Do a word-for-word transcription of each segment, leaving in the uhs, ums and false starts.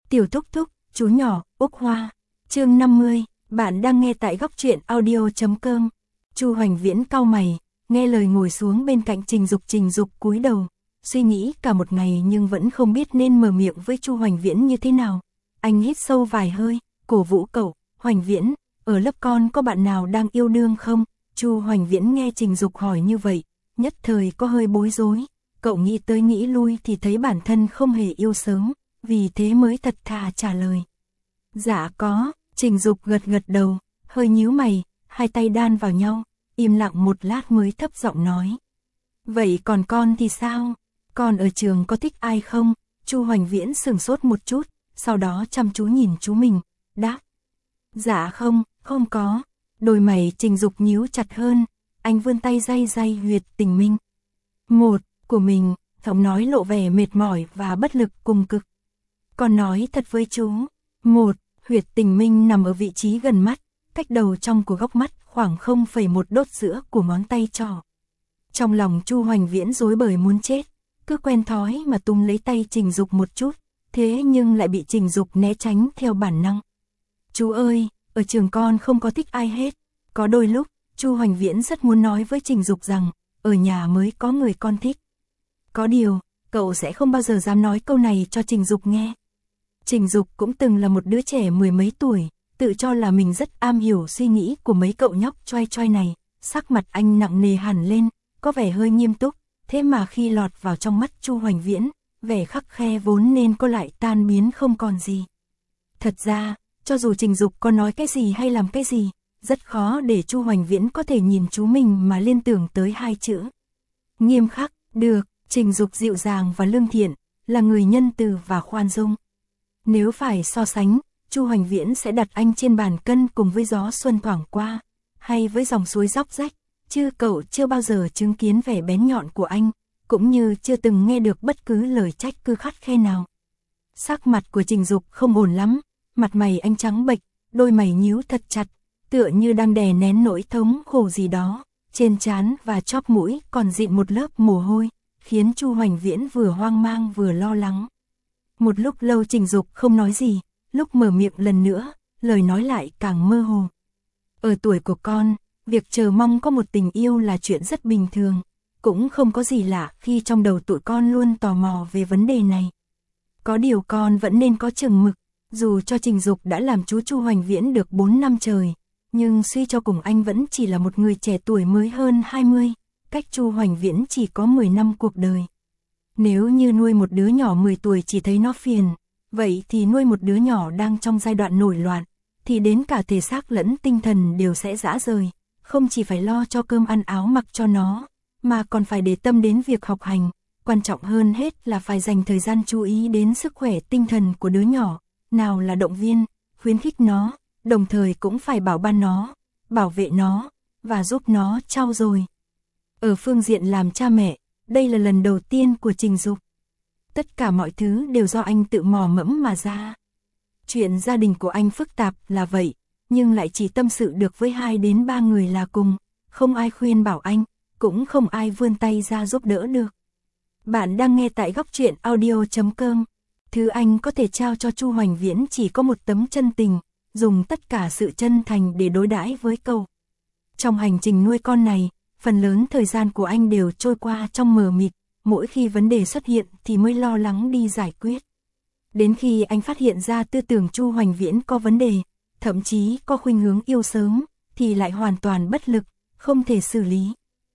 Tiểu thúc thúc, chú nhỏ, Úc Hoa. Chương năm mươi, bạn đang nghe tại góc truyện audio chấm com. Chu Hoành Viễn cau mày, nghe lời ngồi xuống bên cạnh Trình Dục. Trình Dục cúi đầu, suy nghĩ cả một ngày nhưng vẫn không biết nên mở miệng với Chu Hoành Viễn như thế nào. Anh hít sâu vài hơi, cổ vũ cậu, Hoành Viễn, ở lớp con có bạn nào đang yêu đương không? Chu Hoành Viễn nghe Trình Dục hỏi như vậy, nhất thời có hơi bối rối. Cậu nghĩ tới nghĩ lui thì thấy bản thân không hề yêu sớm, vì thế mới thật thà trả lời. Dạ có, Trình Dục gật gật đầu, hơi nhíu mày, hai tay đan vào nhau, im lặng một lát mới thấp giọng nói. Vậy còn con thì sao? Con ở trường có thích ai không? Chu Hoành Viễn sửng sốt một chút, sau đó chăm chú nhìn chú mình, đáp. Dạ không, không có. Đôi mày Trình Dục nhíu chặt hơn, anh vươn tay day day huyệt tình minh. Một, của mình, giọng nói lộ vẻ mệt mỏi và bất lực cùng cực. Con nói thật với chú. Một, huyệt tình minh nằm ở vị trí gần mắt, cách đầu trong của góc mắt khoảng không phẩy một đốt giữa của ngón tay trỏ. Trong lòng Chu Hoành Viễn rối bời muốn chết, cứ quen thói mà túm lấy tay Trình Dục một chút, thế nhưng lại bị Trình Dục né tránh theo bản năng. Chú ơi, ở trường con không có thích ai hết. Có đôi lúc, Chu Hoành Viễn rất muốn nói với Trình Dục rằng, ở nhà mới có người con thích. Có điều, cậu sẽ không bao giờ dám nói câu này cho Trình Dục nghe. Trình Dục cũng từng là một đứa trẻ mười mấy tuổi, tự cho là mình rất am hiểu suy nghĩ của mấy cậu nhóc choai choai này. Sắc mặt anh nặng nề hẳn lên, có vẻ hơi nghiêm túc, thế mà khi lọt vào trong mắt Chu Hoành Viễn, vẻ khắc khe vốn nên có lại tan biến không còn gì. Thật ra, cho dù Trình Dục có nói cái gì hay làm cái gì, rất khó để Chu Hoành Viễn có thể nhìn chú mình mà liên tưởng tới hai chữ. Nghiêm khắc, được, Trình Dục dịu dàng và lương thiện, là người nhân từ và khoan dung. Nếu phải so sánh, Chu Hoành Viễn sẽ đặt anh trên bàn cân cùng với gió xuân thoảng qua, hay với dòng suối róc rách, chứ cậu chưa bao giờ chứng kiến vẻ bén nhọn của anh, cũng như chưa từng nghe được bất cứ lời trách cứ khắt khe nào. Sắc mặt của Trình Dục không ổn lắm, mặt mày anh trắng bệch, đôi mày nhíu thật chặt, tựa như đang đè nén nỗi thống khổ gì đó, trên trán và chóp mũi còn dịn một lớp mồ hôi, khiến Chu Hoành Viễn vừa hoang mang vừa lo lắng. Một lúc lâu Trình Dục không nói gì, lúc mở miệng lần nữa, lời nói lại càng mơ hồ. Ở tuổi của con, việc chờ mong có một tình yêu là chuyện rất bình thường, cũng không có gì lạ khi trong đầu tụi con luôn tò mò về vấn đề này. Có điều con vẫn nên có chừng mực, dù cho Trình Dục đã làm chú Chu Hoành Viễn được bốn năm trời, nhưng suy cho cùng anh vẫn chỉ là một người trẻ tuổi mới hơn hai mươi, cách Chu Hoành Viễn chỉ có mười năm cuộc đời. Nếu như nuôi một đứa nhỏ mười tuổi chỉ thấy nó phiền, vậy thì nuôi một đứa nhỏ đang trong giai đoạn nổi loạn, thì đến cả thể xác lẫn tinh thần đều sẽ rã rời, không chỉ phải lo cho cơm ăn áo mặc cho nó, mà còn phải để tâm đến việc học hành, quan trọng hơn hết là phải dành thời gian chú ý đến sức khỏe tinh thần của đứa nhỏ, nào là động viên, khuyến khích nó, đồng thời cũng phải bảo ban nó, bảo vệ nó, và giúp nó trau dồi. Ở phương diện làm cha mẹ, đây là lần đầu tiên của Trình Dục. Tất cả mọi thứ đều do anh tự mò mẫm mà ra. Chuyện gia đình của anh phức tạp là vậy, nhưng lại chỉ tâm sự được với hai đến ba người là cùng, không ai khuyên bảo anh, cũng không ai vươn tay ra giúp đỡ được. Bạn đang nghe tại góc truyện audio chấm com. Thứ anh có thể trao cho Chu Hoành Viễn chỉ có một tấm chân tình, dùng tất cả sự chân thành để đối đãi với cậu. Trong hành trình nuôi con này, phần lớn thời gian của anh đều trôi qua trong mờ mịt, mỗi khi vấn đề xuất hiện thì mới lo lắng đi giải quyết. Đến khi anh phát hiện ra tư tưởng Chu Hoành Viễn có vấn đề, thậm chí có khuynh hướng yêu sớm, thì lại hoàn toàn bất lực, không thể xử lý.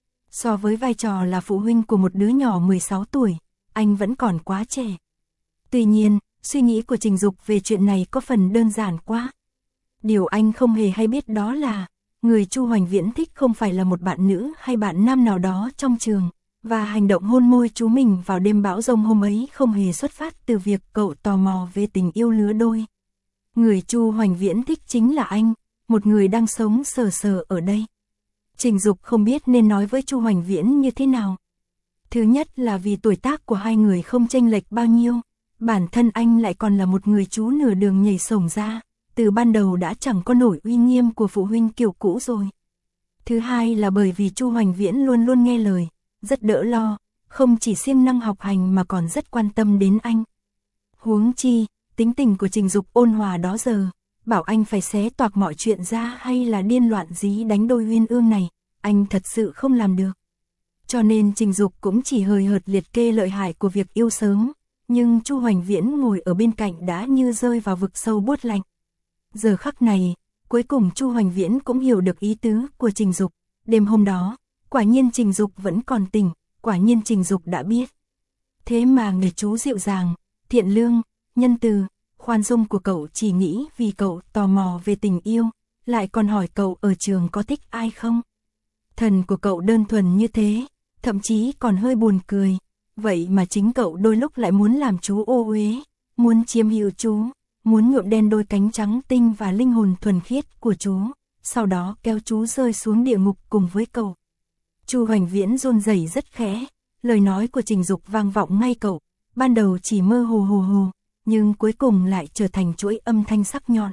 So với vai trò là phụ huynh của một đứa nhỏ mười sáu tuổi, anh vẫn còn quá trẻ. Tuy nhiên, suy nghĩ của Trình Dục về chuyện này có phần đơn giản quá. Điều anh không hề hay biết đó là, người Chu Hoành Viễn thích không phải là một bạn nữ hay bạn nam nào đó trong trường, và hành động hôn môi chú mình vào đêm bão giông hôm ấy không hề xuất phát từ việc cậu tò mò về tình yêu lứa đôi. Người Chu Hoành Viễn thích chính là anh, một người đang sống sờ sờ ở đây. Trình Dục không biết nên nói với Chu Hoành Viễn như thế nào. Thứ nhất là vì tuổi tác của hai người không chênh lệch bao nhiêu, bản thân anh lại còn là một người chú nửa đường nhảy sổng ra, từ ban đầu đã chẳng có nổi uy nghiêm của phụ huynh kiểu cũ rồi. Thứ hai là bởi vì Chu Hoành Viễn luôn luôn nghe lời, rất đỡ lo, không chỉ siêng năng học hành mà còn rất quan tâm đến anh. Huống chi, tính tình của Trình Dục ôn hòa đó giờ, bảo anh phải xé toạc mọi chuyện ra hay là điên loạn dí đánh đôi uyên ương này, anh thật sự không làm được. Cho nên Trình Dục cũng chỉ hời hợt liệt kê lợi hại của việc yêu sớm, nhưng Chu Hoành Viễn ngồi ở bên cạnh đã như rơi vào vực sâu buốt lạnh. Giờ khắc này, cuối cùng Chu Hoành Viễn cũng hiểu được ý tứ của Trình Dục. Đêm hôm đó, quả nhiên Trình Dục vẫn còn tỉnh, quả nhiên Trình Dục đã biết. Thế mà người chú dịu dàng, thiện lương, nhân từ, khoan dung của cậu chỉ nghĩ vì cậu tò mò về tình yêu, lại còn hỏi cậu ở trường có thích ai không. Thần của cậu đơn thuần như thế, thậm chí còn hơi buồn cười, vậy mà chính cậu đôi lúc lại muốn làm chú ô uế, muốn chiếm hữu chú, muốn nhuộm đen đôi cánh trắng tinh và linh hồn thuần khiết của chú, sau đó kéo chú rơi xuống địa ngục cùng với cậu. Chu Hoành Viễn run rẩy rất khẽ, lời nói của Trình Dục vang vọng ngay cậu, ban đầu chỉ mơ hồ hồ hồ, nhưng cuối cùng lại trở thành chuỗi âm thanh sắc nhọn.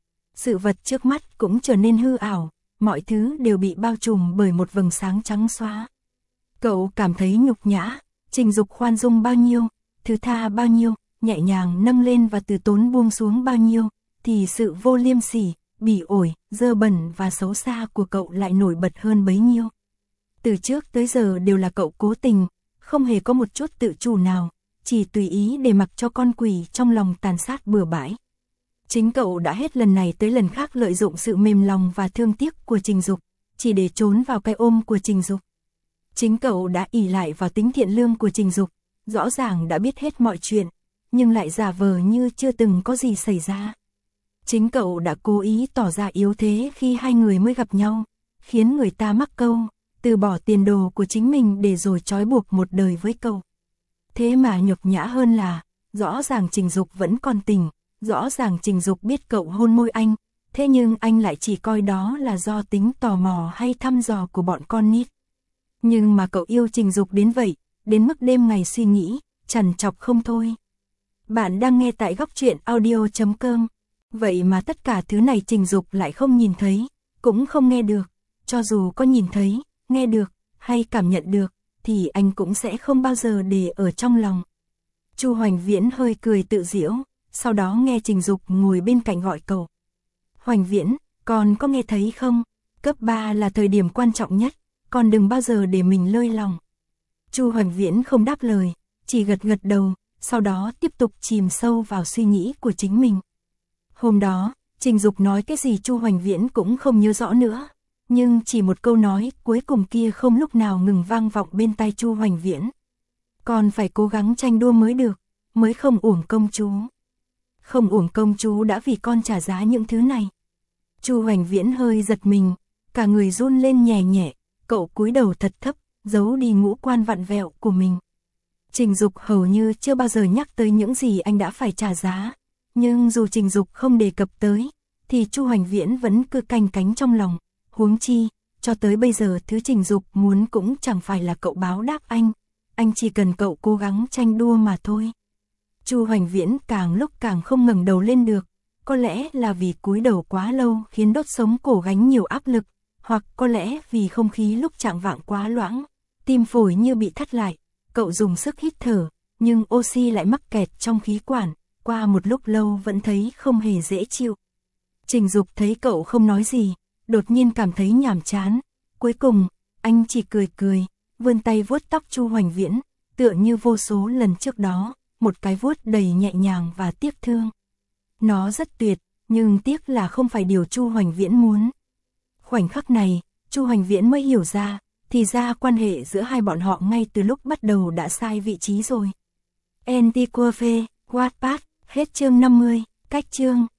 Sự vật trước mắt cũng trở nên hư ảo, mọi thứ đều bị bao trùm bởi một vầng sáng trắng xóa. Cậu cảm thấy nhục nhã, Trình Dục khoan dung bao nhiêu, thứ tha bao nhiêu, nhẹ nhàng nâng lên và từ tốn buông xuống bao nhiêu, thì sự vô liêm sỉ, bỉ ổi, dơ bẩn và xấu xa của cậu lại nổi bật hơn bấy nhiêu. Từ trước tới giờ đều là cậu cố tình, không hề có một chút tự chủ nào, chỉ tùy ý để mặc cho con quỷ trong lòng tàn sát bừa bãi. Chính cậu đã hết lần này tới lần khác lợi dụng sự mềm lòng và thương tiếc của Trình Dục, chỉ để trốn vào cái ôm của Trình Dục. Chính cậu đã ỷ lại vào tính thiện lương của Trình Dục, rõ ràng đã biết hết mọi chuyện, nhưng lại giả vờ như chưa từng có gì xảy ra. Chính cậu đã cố ý tỏ ra yếu thế khi hai người mới gặp nhau, khiến người ta mắc câu, từ bỏ tiền đồ của chính mình để rồi trói buộc một đời với cậu. Thế mà nhục nhã hơn là, rõ ràng Trình Dục vẫn còn tỉnh, rõ ràng Trình Dục biết cậu hôn môi anh, thế nhưng anh lại chỉ coi đó là do tính tò mò hay thăm dò của bọn con nít. Nhưng mà cậu yêu Trình Dục đến vậy, đến mức đêm ngày suy nghĩ, trằn trọc không thôi. Bạn đang nghe tại góc truyện audio chấm com. Vậy mà tất cả thứ này Trình Dục lại không nhìn thấy, cũng không nghe được. Cho dù có nhìn thấy, nghe được, hay cảm nhận được, thì anh cũng sẽ không bao giờ để ở trong lòng. Chu Hoành Viễn hơi cười tự giễu, sau đó nghe Trình Dục ngồi bên cạnh gọi cậu. Hoành Viễn, con có nghe thấy không? Cấp ba là thời điểm quan trọng nhất, con đừng bao giờ để mình lơi lòng. Chu Hoành Viễn không đáp lời, chỉ gật gật đầu, sau đó tiếp tục chìm sâu vào suy nghĩ của chính mình. Hôm đó, Trình Dục nói cái gì Chu Hoành Viễn cũng không nhớ rõ nữa, nhưng chỉ một câu nói cuối cùng kia không lúc nào ngừng vang vọng bên tai Chu Hoành Viễn. Con phải cố gắng tranh đua mới được, mới không uổng công chú. Không uổng công chú đã vì con trả giá những thứ này. Chu Hoành Viễn hơi giật mình, cả người run lên nhẹ nhẹ, cậu cúi đầu thật thấp, giấu đi ngũ quan vặn vẹo của mình. Trình Dục hầu như chưa bao giờ nhắc tới những gì anh đã phải trả giá, nhưng dù Trình Dục không đề cập tới, thì Chu Hoành Viễn vẫn cứ canh cánh trong lòng, huống chi, cho tới bây giờ thứ Trình Dục muốn cũng chẳng phải là cậu báo đáp anh, anh chỉ cần cậu cố gắng tranh đua mà thôi. Chu Hoành Viễn càng lúc càng không ngẩng đầu lên được, có lẽ là vì cúi đầu quá lâu khiến đốt sống cổ gánh nhiều áp lực, hoặc có lẽ vì không khí lúc chạng vạng quá loãng, tim phổi như bị thắt lại, cậu dùng sức hít thở, nhưng oxy lại mắc kẹt trong khí quản, qua một lúc lâu vẫn thấy không hề dễ chịu. Trình Dục thấy cậu không nói gì, đột nhiên cảm thấy nhàm chán, cuối cùng, anh chỉ cười cười, vươn tay vuốt tóc Chu Hoành Viễn, tựa như vô số lần trước đó, một cái vuốt đầy nhẹ nhàng và tiếc thương. Nó rất tuyệt, nhưng tiếc là không phải điều Chu Hoành Viễn muốn. Khoảnh khắc này, Chu Hoành Viễn mới hiểu ra, thì ra quan hệ giữa hai bọn họ ngay từ lúc bắt đầu đã sai vị trí rồi. Antiquafe, Wattpad, hết chương năm mươi, cách chương.